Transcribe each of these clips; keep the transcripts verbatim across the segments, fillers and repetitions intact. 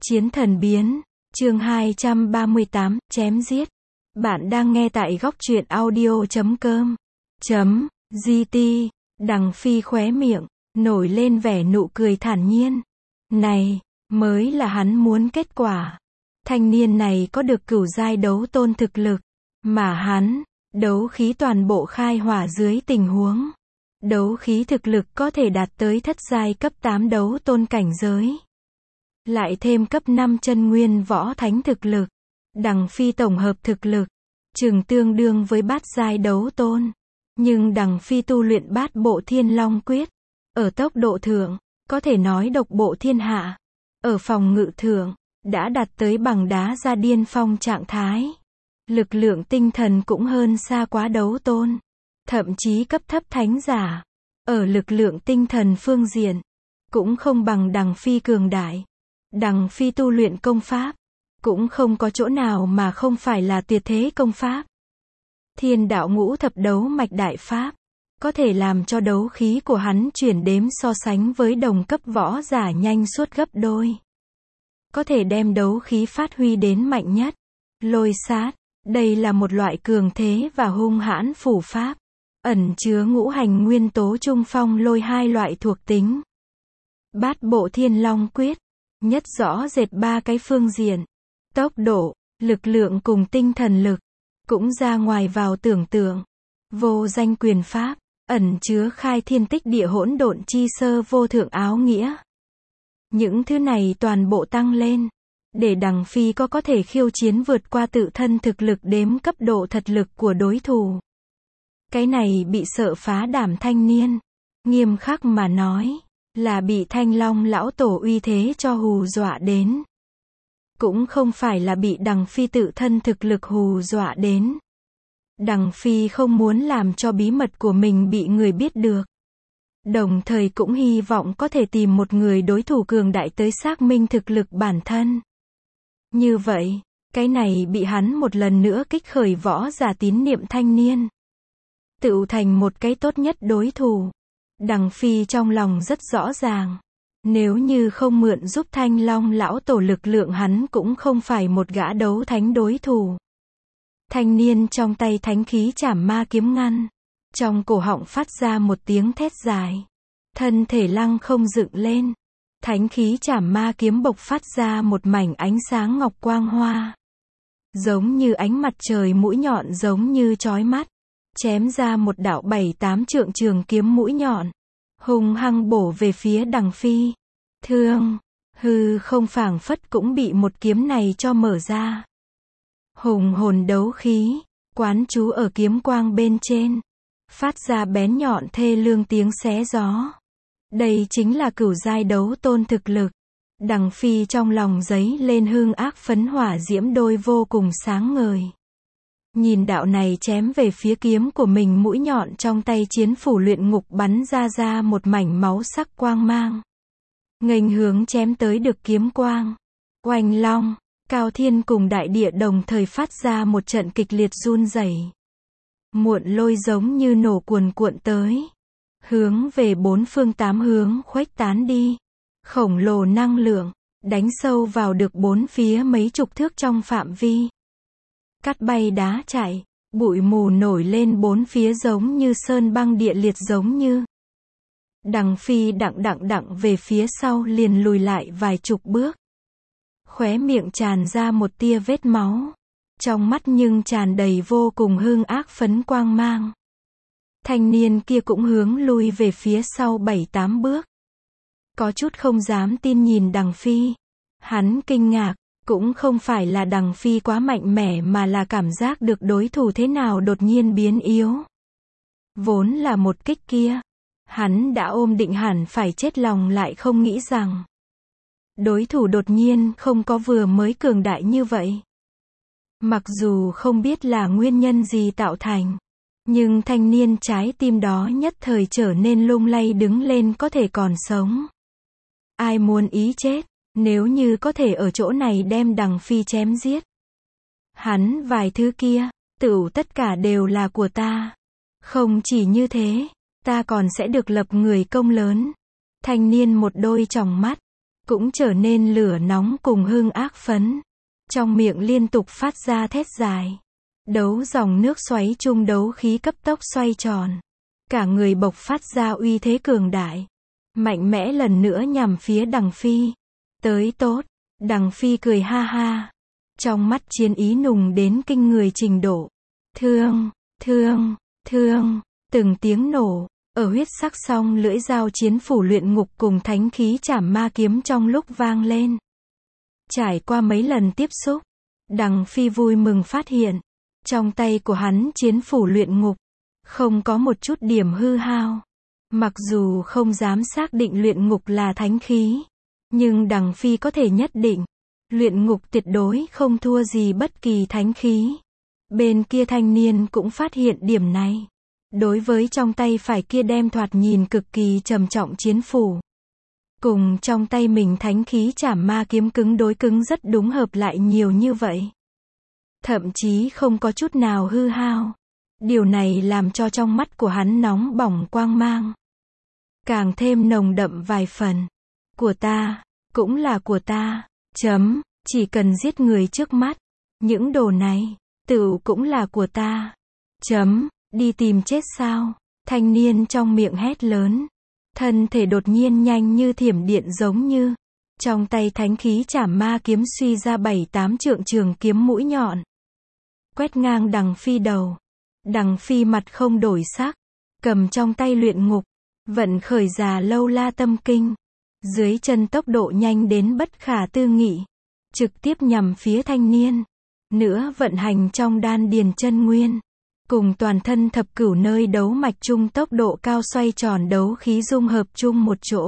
Chiến thần biến, chương hai trăm ba mươi tám, chém giết. Bạn đang nghe tại góc truyện audio chấm com. Chấm, gt, Đằng Phi khóe miệng, nổi lên vẻ nụ cười thản nhiên. Này, mới là hắn muốn kết quả. Thanh niên này có được cửu giai đấu tôn thực lực, mà hắn, đấu khí toàn bộ khai hỏa dưới tình huống. Đấu khí thực lực có thể đạt tới thất giai cấp tám đấu tôn cảnh giới. Lại thêm cấp năm chân nguyên võ thánh thực lực. Đằng Phi tổng hợp thực lực, chừng tương đương với bát giai đấu tôn. Nhưng Đằng Phi tu luyện bát bộ thiên long quyết. Ở tốc độ thượng, có thể nói độc bộ thiên hạ. Ở phòng ngự thượng, đã đạt tới bằng đá ra điên phong trạng thái. Lực lượng tinh thần cũng hơn xa quá đấu tôn. Thậm chí cấp thấp thánh giả. Ở lực lượng tinh thần phương diện, cũng không bằng Đằng Phi cường đại. Đằng Phi tu luyện công pháp, cũng không có chỗ nào mà không phải là tuyệt thế công pháp. Thiên đạo ngũ thập đấu mạch đại pháp, có thể làm cho đấu khí của hắn chuyển đếm so sánh với đồng cấp võ giả nhanh suốt gấp đôi. Có thể đem đấu khí phát huy đến mạnh nhất. Lôi sát, đây là một loại cường thế và hung hãn phủ pháp, ẩn chứa ngũ hành nguyên tố trung phong lôi hai loại thuộc tính. Bát bộ thiên long quyết, nhất rõ rệt ba cái phương diện. Tốc độ, lực lượng cùng tinh thần lực, cũng ra ngoài vào tưởng tượng. Vô danh quyền pháp, ẩn chứa khai thiên tích địa hỗn độn chi sơ vô thượng áo nghĩa. Những thứ này toàn bộ tăng lên, để Đằng Phi có có thể khiêu chiến vượt qua tự thân thực lực đếm cấp độ thật lực của đối thủ. Cái này bị sợ phá đảm thanh niên, nghiêm khắc mà nói, là bị Thanh Long lão tổ uy thế cho hù dọa đến. Cũng không phải là bị Đằng Phi tự thân thực lực hù dọa đến. Đằng Phi không muốn làm cho bí mật của mình bị người biết được. Đồng thời cũng hy vọng có thể tìm một người đối thủ cường đại tới xác minh thực lực bản thân. Như vậy, cái này bị hắn một lần nữa kích khởi võ giả tín niệm thanh niên. Tự thành một cái tốt nhất đối thủ. Đằng Phi trong lòng rất rõ ràng. Nếu như không mượn giúp Thanh Long lão tổ lực lượng hắn cũng không phải một gã đấu thánh đối thủ. Thanh niên trong tay thánh khí chảm ma kiếm ngăn. Trong cổ họng phát ra một tiếng thét dài. Thân thể lăng không dựng lên. Thánh khí chảm ma kiếm bộc phát ra một mảnh ánh sáng ngọc quang hoa. Giống như ánh mặt trời mũi nhọn giống như chói mắt. Chém ra một đạo bảy tám trượng trường kiếm mũi nhọn. Hung hăng bổ về phía Đằng Phi. Thương, hư không phảng phất cũng bị một kiếm này cho mở ra. Hùng hồn đấu khí, quán trú ở kiếm quang bên trên. Phát ra bén nhọn thê lương tiếng xé gió. Đây chính là cửu giai đấu tôn thực lực. Đằng Phi trong lòng giấy lên hương ác phấn hỏa diễm đôi vô cùng sáng ngời. Nhìn đạo này chém về phía kiếm của mình mũi nhọn trong tay chiến phủ luyện ngục bắn ra ra một mảnh máu sắc quang mang. Nghênh hướng chém tới được kiếm quang. Oanh long, cao thiên cùng đại địa đồng thời phát ra một trận kịch liệt run rẩy. Muộn lôi giống như nổ cuồn cuộn tới. Hướng về bốn phương tám hướng khuếch tán đi. Khổng lồ năng lượng, đánh sâu vào được bốn phía mấy chục thước trong phạm vi. Cát bay đá chạy, bụi mù nổi lên bốn phía giống như sơn băng địa liệt giống như. Đằng Phi đặng đặng đặng về phía sau liền lùi lại vài chục bước. Khóe miệng tràn ra một tia vết máu. Trong mắt nhưng tràn đầy vô cùng hung ác phấn quang mang. Thanh niên kia cũng hướng lui về phía sau bảy tám bước. Có chút không dám tin nhìn Đằng Phi. Hắn kinh ngạc. Cũng không phải là Đằng Phi quá mạnh mẽ mà là cảm giác được đối thủ thế nào đột nhiên biến yếu. Vốn là một kích kia. Hắn đã ôm định hẳn phải chết lòng lại không nghĩ rằng. Đối thủ đột nhiên không có vừa mới cường đại như vậy. Mặc dù không biết là nguyên nhân gì tạo thành. Nhưng thanh niên trái tim đó nhất thời trở nên lung lay đứng lên có thể còn sống. Ai muốn ý chết. Nếu như có thể ở chỗ này đem Đằng Phi chém giết. Hắn vài thứ kia, tựu tất cả đều là của ta. Không chỉ như thế, ta còn sẽ được lập người công lớn. Thanh niên một đôi tròng mắt, cũng trở nên lửa nóng cùng hung ác phấn. Trong miệng liên tục phát ra thét dài. Đấu dòng nước xoáy chung đấu khí cấp tốc xoay tròn. Cả người bộc phát ra uy thế cường đại. Mạnh mẽ lần nữa nhằm phía Đằng Phi. Tới tốt. Đằng Phi cười ha ha. Trong mắt chiến ý nùng đến kinh người trình độ. Thương, thương, thương. Từng tiếng nổ. Ở huyết sắc song lưỡi dao chiến phủ luyện ngục cùng thánh khí trảm ma kiếm trong lúc vang lên. Trải qua mấy lần tiếp xúc. Đằng Phi vui mừng phát hiện. Trong tay của hắn chiến phủ luyện ngục. Không có một chút điểm hư hao. Mặc dù không dám xác định luyện ngục là thánh khí. Nhưng Đằng Phi có thể nhất định. Luyện ngục tuyệt đối không thua gì bất kỳ thánh khí. Bên kia thanh niên cũng phát hiện điểm này. Đối với trong tay phải kia đem thoạt nhìn cực kỳ trầm trọng chiến phủ. Cùng trong tay mình thánh khí trảm ma kiếm cứng đối cứng rất đúng hợp lại nhiều như vậy. Thậm chí không có chút nào hư hao. Điều này làm cho trong mắt của hắn nóng bỏng quang mang. Càng thêm nồng đậm vài phần. Của ta, cũng là của ta. Chấm, chỉ cần giết người trước mắt. Những đồ này, tựu cũng là của ta. Chấm, đi tìm chết sao? Thanh niên trong miệng hét lớn. Thân thể đột nhiên nhanh như thiểm điện giống như. Trong tay thánh khí trảm ma kiếm suy ra bảy tám trượng trường kiếm mũi nhọn. Quét ngang Đằng Phi đầu. Đằng Phi mặt không đổi sắc. Cầm trong tay luyện ngục. Vận khởi già lâu la tâm kinh. Dưới chân tốc độ nhanh đến bất khả tư nghị. Trực tiếp nhằm phía thanh niên. Nữa vận hành trong đan điền chân nguyên. Cùng toàn thân thập cửu nơi đấu mạch chung tốc độ cao xoay tròn đấu khí dung hợp chung một chỗ.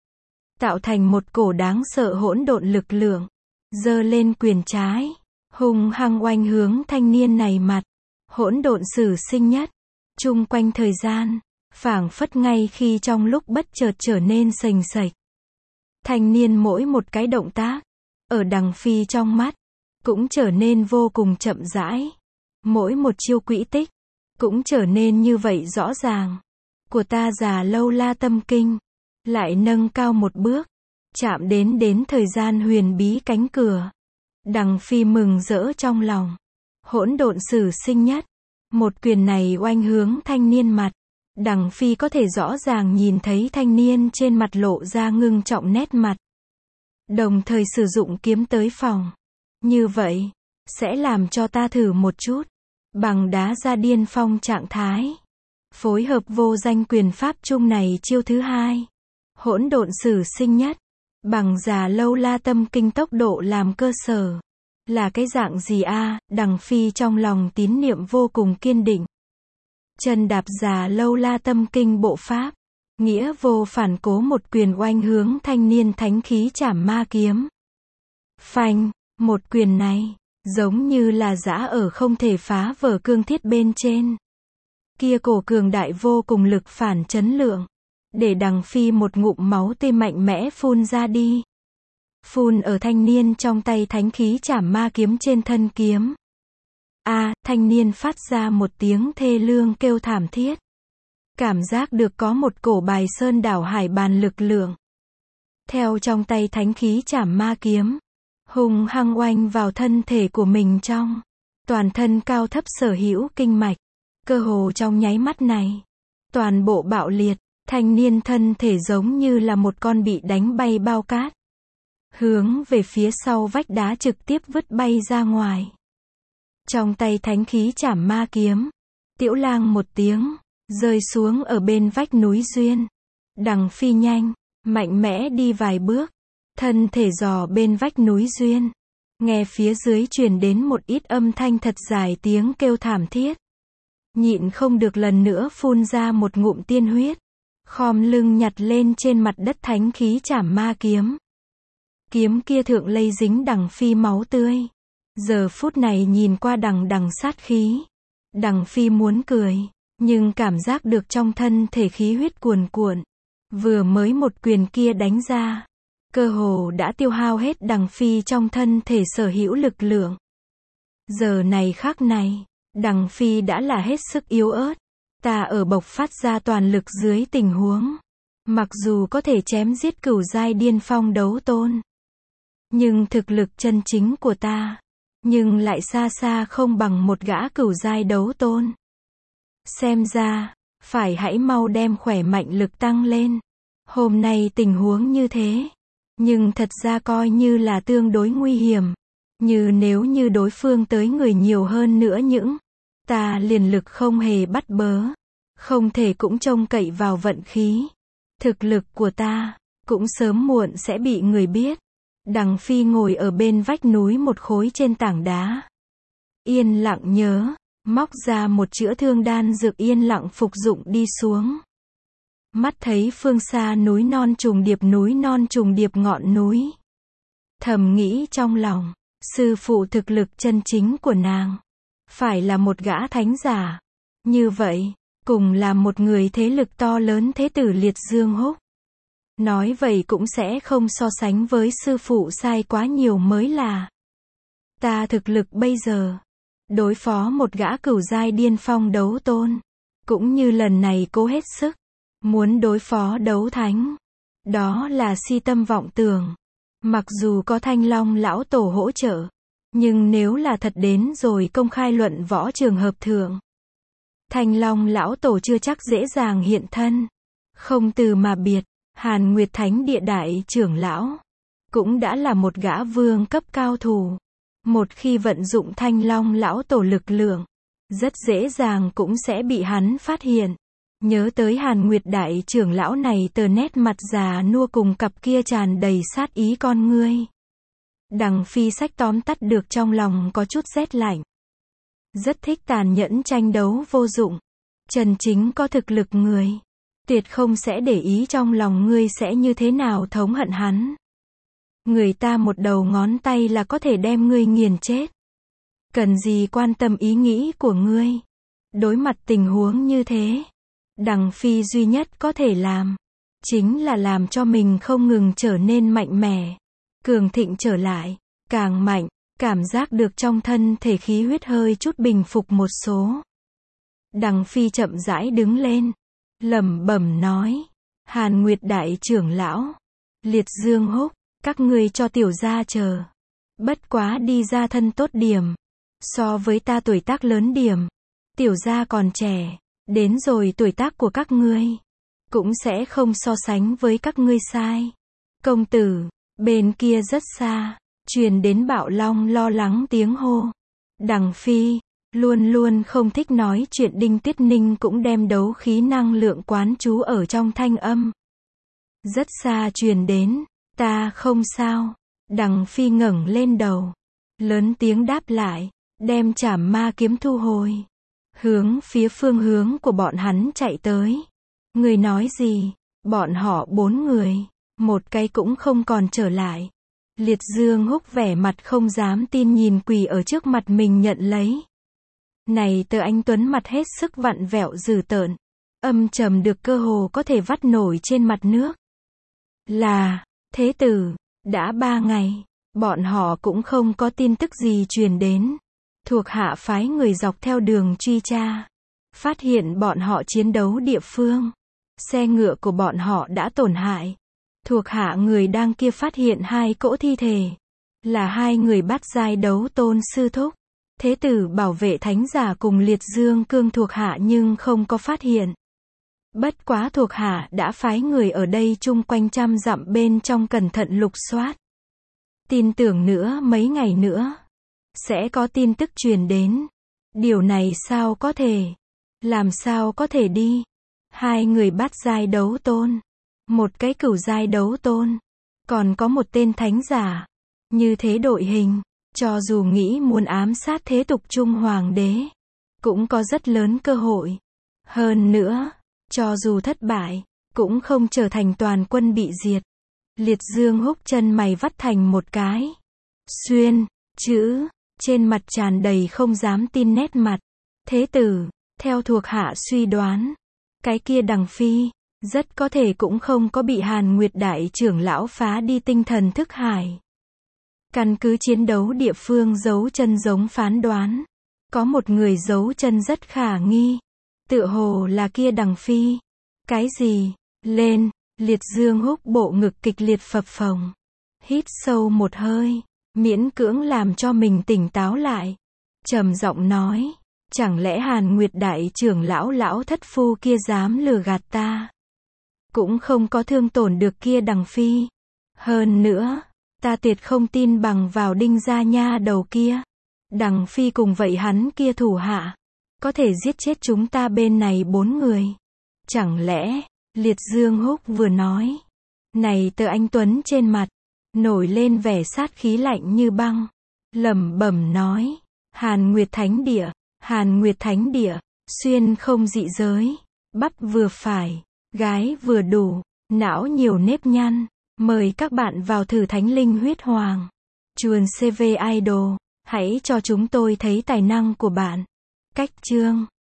Tạo thành một cổ đáng sợ hỗn độn lực lượng. Giơ lên quyền trái. Hung hăng oanh hướng thanh niên này mặt. Hỗn độn sử sinh nhất. Chung quanh thời gian. Phảng phất ngay khi trong lúc bất chợt trở nên sềnh sệch. Thanh niên mỗi một cái động tác. Ở Đằng Phi trong mắt. Cũng trở nên vô cùng chậm rãi. Mỗi một chiêu quỹ tích. Cũng trở nên như vậy rõ ràng. Của ta già lâu la tâm kinh. Lại nâng cao một bước. Chạm đến đến thời gian huyền bí cánh cửa. Đằng Phi mừng rỡ trong lòng. Hỗn độn sử sinh nhất. Một quyền này oanh hướng thanh niên mặt. Đằng Phi có thể rõ ràng nhìn thấy thanh niên trên mặt lộ ra ngưng trọng nét mặt. Đồng thời sử dụng kiếm tới phòng. Như vậy, sẽ làm cho ta thử một chút. Bằng đá ra điên phong trạng thái. Phối hợp vô danh quyền pháp chung này chiêu thứ hai. Hỗn độn sử sinh nhất. Bằng già lâu la tâm kinh tốc độ làm cơ sở. Là cái dạng gì a? À? Đằng Phi trong lòng tín niệm vô cùng kiên định. Chân đạp già lâu la tâm kinh bộ pháp. Nghĩa vô phản cố một quyền oanh hướng thanh niên thánh khí trảm ma kiếm. Phanh, một quyền này, giống như là giã ở không thể phá vỡ cương thiết bên trên. Kia cổ cường đại vô cùng lực phản chấn lượng. Để Đằng Phi một ngụm máu tươi mạnh mẽ phun ra đi. Phun ở thanh niên trong tay thánh khí trảm ma kiếm trên thân kiếm. A, à, thanh niên phát ra một tiếng thê lương kêu thảm thiết. Cảm giác được có một cổ bài sơn đảo hải bàn lực lượng. Theo trong tay thánh khí trảm ma kiếm. Hùng hăng oanh vào thân thể của mình trong. Toàn thân cao thấp sở hữu kinh mạch. Cơ hồ trong nháy mắt này. Toàn bộ bạo liệt. Thanh niên thân thể giống như là một con bị đánh bay bao cát. Hướng về phía sau vách đá trực tiếp vứt bay ra ngoài. Trong tay thánh khí trảm ma kiếm. Tiểu lang một tiếng. Rơi xuống ở bên vách núi duyên. Đằng Phi nhanh. Mạnh mẽ đi vài bước. Thân thể dò bên vách núi duyên. Nghe phía dưới truyền đến một ít âm thanh thật dài tiếng kêu thảm thiết. Nhịn không được lần nữa phun ra một ngụm tiên huyết. Khom lưng nhặt lên trên mặt đất thánh khí trảm ma kiếm. Kiếm kia thượng lây dính Đằng Phi máu tươi. Giờ phút này nhìn qua đằng đằng sát khí. Đằng Phi muốn cười. Nhưng cảm giác được trong thân thể khí huyết cuồn cuộn. Vừa mới một quyền kia đánh ra. Cơ hồ đã tiêu hao hết Đằng Phi trong thân thể sở hữu lực lượng. Giờ này khắc này. Đằng Phi đã là hết sức yếu ớt. Ta ở bộc phát ra toàn lực dưới tình huống. Mặc dù có thể chém giết cửu giai điên phong đấu tôn, nhưng thực lực chân chính của ta, nhưng lại xa xa không bằng một gã cửu giai đấu tôn. Xem ra, phải hãy mau đem khỏe mạnh lực tăng lên. Hôm nay tình huống như thế, nhưng thật ra coi như là tương đối nguy hiểm. Như nếu như đối phương tới người nhiều hơn nữa những, ta liền lực không hề bắt bớ. Không thể cũng trông cậy vào vận khí. Thực lực của ta, cũng sớm muộn sẽ bị người biết. Đằng Phi ngồi ở bên vách núi một khối trên tảng đá. Yên lặng nhớ, móc ra một chữa thương đan dược yên lặng phục dụng đi xuống. Mắt thấy phương xa núi non trùng điệp núi non trùng điệp ngọn núi. Thầm nghĩ trong lòng, sư phụ thực lực chân chính của nàng, phải là một gã thánh giả. Như vậy, cùng là một người thế lực to lớn thế tử Liệt Dương Húc. Nói vậy cũng sẽ không so sánh với sư phụ sai quá nhiều mới là. Ta thực lực bây giờ, đối phó một gã cửu giai điên phong đấu tôn, cũng như lần này cố hết sức, muốn đối phó đấu thánh. Đó là si tâm vọng tưởng. Mặc dù có Thanh Long lão tổ hỗ trợ, nhưng nếu là thật đến rồi công khai luận võ trường hợp thượng, Thanh Long lão tổ chưa chắc dễ dàng hiện thân. Không từ mà biệt, Hàn Nguyệt Thánh Địa đại trưởng lão, cũng đã là một gã vương cấp cao thủ. Một khi vận dụng Thanh Long lão tổ lực lượng, rất dễ dàng cũng sẽ bị hắn phát hiện. Nhớ tới Hàn Nguyệt đại trưởng lão này tờ nét mặt già nua cùng cặp kia tràn đầy sát ý con ngươi. Đằng Phi sách tóm tắt được trong lòng có chút rét lạnh. Rất thích tàn nhẫn tranh đấu vô dụng. Chân chính có thực lực người, tuyệt không sẽ để ý trong lòng ngươi sẽ như thế nào thống hận hắn. Người ta một đầu ngón tay là có thể đem ngươi nghiền chết. Cần gì quan tâm ý nghĩ của ngươi. Đối mặt tình huống như thế, Đằng Phi duy nhất có thể làm, chính là làm cho mình không ngừng trở nên mạnh mẽ, cường thịnh trở lại, càng mạnh, cảm giác được trong thân thể khí huyết hơi chút bình phục một số. Đằng Phi chậm rãi đứng lên, lẩm bẩm nói, Hàn Nguyệt đại trưởng lão, Liệt Dương Húc, các ngươi cho tiểu gia chờ. Bất quá đi ra thân tốt điểm, so với ta tuổi tác lớn điểm, tiểu gia còn trẻ, đến rồi tuổi tác của các ngươi, cũng sẽ không so sánh với các ngươi sai. Công tử, bên kia rất xa, truyền đến Bạo Long lo lắng tiếng hô. Đằng Phi, luôn luôn không thích nói chuyện Đinh Tiết Ninh cũng đem đấu khí năng lượng quán trú ở trong thanh âm. Rất xa truyền đến, ta không sao. Đằng Phi ngẩng lên đầu, lớn tiếng đáp lại, đem Trảm Ma kiếm thu hồi, hướng phía phương hướng của bọn hắn chạy tới. Người nói gì? Bọn họ bốn người, một cái cũng không còn trở lại. Liệt Dương Húc vẻ mặt không dám tin nhìn quỳ ở trước mặt mình nhận lấy. Này tờ anh tuấn mặt hết sức vặn vẹo dữ tợn, âm trầm được cơ hồ có thể vắt nổi trên mặt nước. Là, thế tử, đã ba ngày, bọn họ cũng không có tin tức gì truyền đến. Thuộc hạ phái người dọc theo đường truy tra, phát hiện bọn họ chiến đấu địa phương. Xe ngựa của bọn họ đã tổn hại. Thuộc hạ người đang kia phát hiện hai cỗ thi thể, là hai người bát giai đấu tôn sư thúc. Thế tử bảo vệ thánh giả cùng Liệt Dương Cương thuộc hạ nhưng không có phát hiện. Bất quá thuộc hạ đã phái người ở đây chung quanh trăm dặm bên trong cẩn thận lục soát. Tin tưởng nữa mấy ngày nữa, sẽ có tin tức truyền đến. Điều này sao có thể? Làm sao có thể đi? Hai người bát giai đấu tôn, một cái cửu giai đấu tôn, còn có một tên thánh giả. Như thế đội hình, cho dù nghĩ muốn ám sát thế tục Trung Hoàng đế, cũng có rất lớn cơ hội. Hơn nữa, cho dù thất bại, cũng không trở thành toàn quân bị diệt. Liệt Dương Húc chân mày vắt thành một cái. Xuyên, chữ, trên mặt tràn đầy không dám tin nét mặt. Thế tử, theo thuộc hạ suy đoán, cái kia Đằng Phi, rất có thể cũng không có bị Hàn Nguyệt đại trưởng lão phá đi tinh thần thức hải. Căn cứ chiến đấu địa phương giấu chân giống phán đoán, có một người giấu chân rất khả nghi, tựa hồ là kia Đằng Phi. Cái gì? Lên, Liệt Dương Húc bộ ngực kịch liệt phập phồng. Hít sâu một hơi, miễn cưỡng làm cho mình tỉnh táo lại. Trầm giọng nói, chẳng lẽ Hàn Nguyệt đại trưởng lão lão thất phu kia dám lừa gạt ta? Cũng không có thương tổn được kia Đằng Phi. Hơn nữa, ta tuyệt không tin bằng vào Đinh gia nha đầu kia. Đằng Phi cùng vậy hắn kia thủ hạ, có thể giết chết chúng ta bên này bốn người. Chẳng lẽ, Liệt Dương Húc vừa nói. Này tờ anh Tuấn trên mặt, nổi lên vẻ sát khí lạnh như băng. Lẩm bẩm nói, Hàn Nguyệt Thánh Địa, Hàn Nguyệt Thánh Địa, xuyên không dị giới, bắp vừa phải, gái vừa đủ, não nhiều nếp nhăn. Mời các bạn vào thử Thánh Linh Huyết Hoàng. Chuồn xê vê Idol, hãy cho chúng tôi thấy tài năng của bạn. Cách chương